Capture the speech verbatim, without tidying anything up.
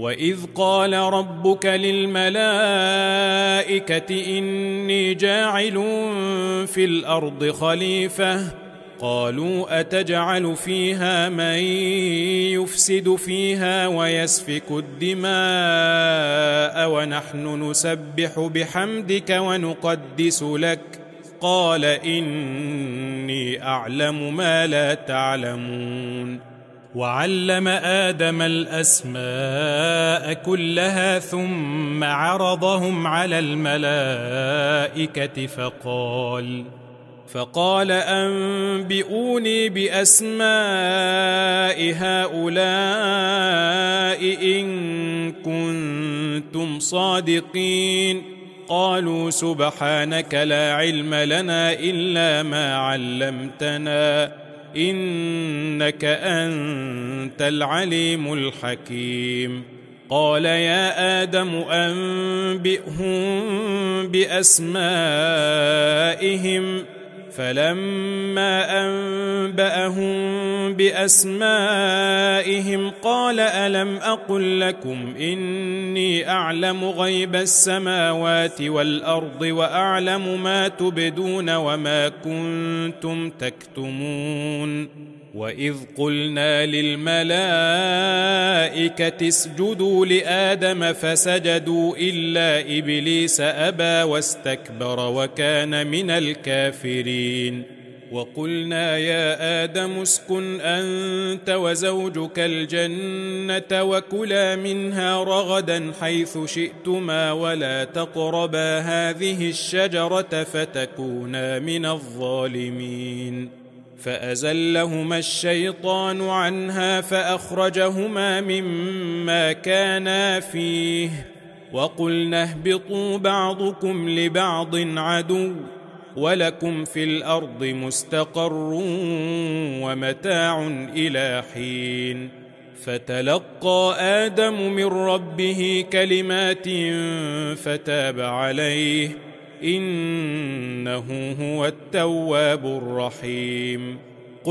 وإذ قال ربك للملائكة إني جاعل في الأرض خليفة قالوا أتجعل فيها من يفسد فيها ويسفك الدماء ونحن نسبح بحمدك ونقدس لك قال إني أعلم ما لا تعلمون. وعلم آدم الأسماء كلها ثم عرضهم على الملائكة فقال فقال أنبئوني بأسماء هؤلاء إن كنتم صادقين. قالوا سبحانك لا علم لنا إلا ما علمتنا إنك أنت العليم الحكيم. قال يا آدم أنبئهم بأسمائهم فلما أنبأهم بأسمائهم قال ألم أقل لكم إني أعلم غيب السماوات والأرض وأعلم ما تبدون وما كنتم تكتمون. وإذ قلنا للملائكة اسجدوا لآدم فسجدوا إلا إبليس أبى واستكبر وكان من الكافرين. وقلنا يا آدم اسكن أنت وزوجك الجنة وكلا منها رغدا حيث شئتما ولا تقربا هذه الشجرة فتكونا من الظالمين. فأزلهما الشيطان عنها فأخرجهما مما كانا فيه وقلنا اهبطوا بعضكم لبعض عدو ولكم في الأرض مستقر ومتاع إلى حين. فتلقى آدم من ربه كلمات فتاب عليه إنه هو التواب الرحيم.